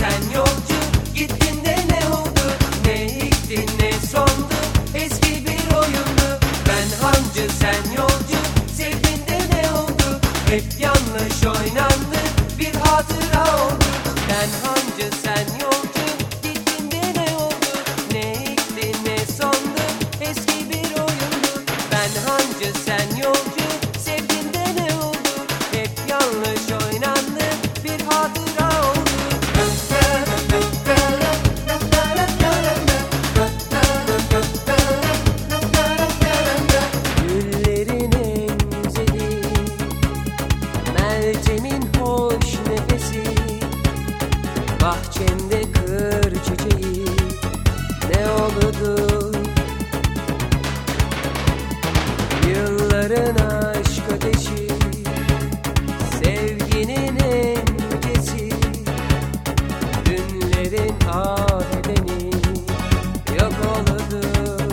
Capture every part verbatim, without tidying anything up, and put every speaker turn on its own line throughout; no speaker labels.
sen yolcu, gittin de ne oldu? Ne ilkti ne sondu, eski bir oyundu. Ben hancı sen yolcu, sevdin de ne oldu? Hep yanlış oynandı, bir hatıra oldu. Ben hancı sen yolcu, gittin de ne oldu? Ne ilkti ne sondu, eski bir oyundu. Ben hancı sen yolcu, sevdin de ne oldu? Hep yanlış oynandı, bir hatıra oldu. Güllerin en güzeli, Meltem'in hoş nefesi, bahçemde kır çiçeği ne oldu? Yılların aşk ateşi, sevginin en yücesi, dünlerin ah edeni yok oldu.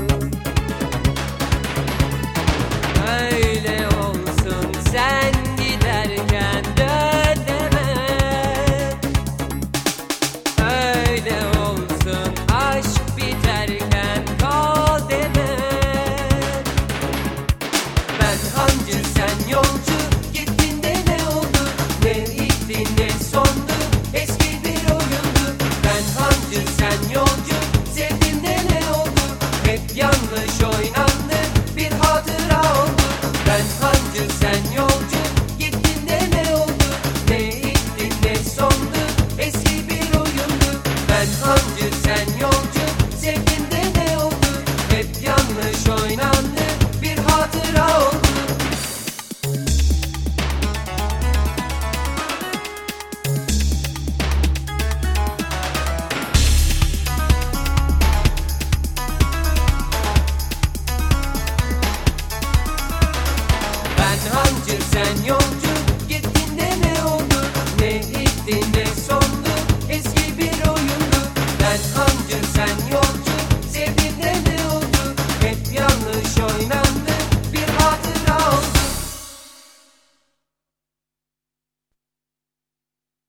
Öyle olsun sen giderken dön deme. Öyle olsun aşk biterken kal deme. Ben hancı sen yolcu, gittin de ne oldu? Ne ilkti ne sondu, eski bir oyundu. Ben hancı sen yolcu,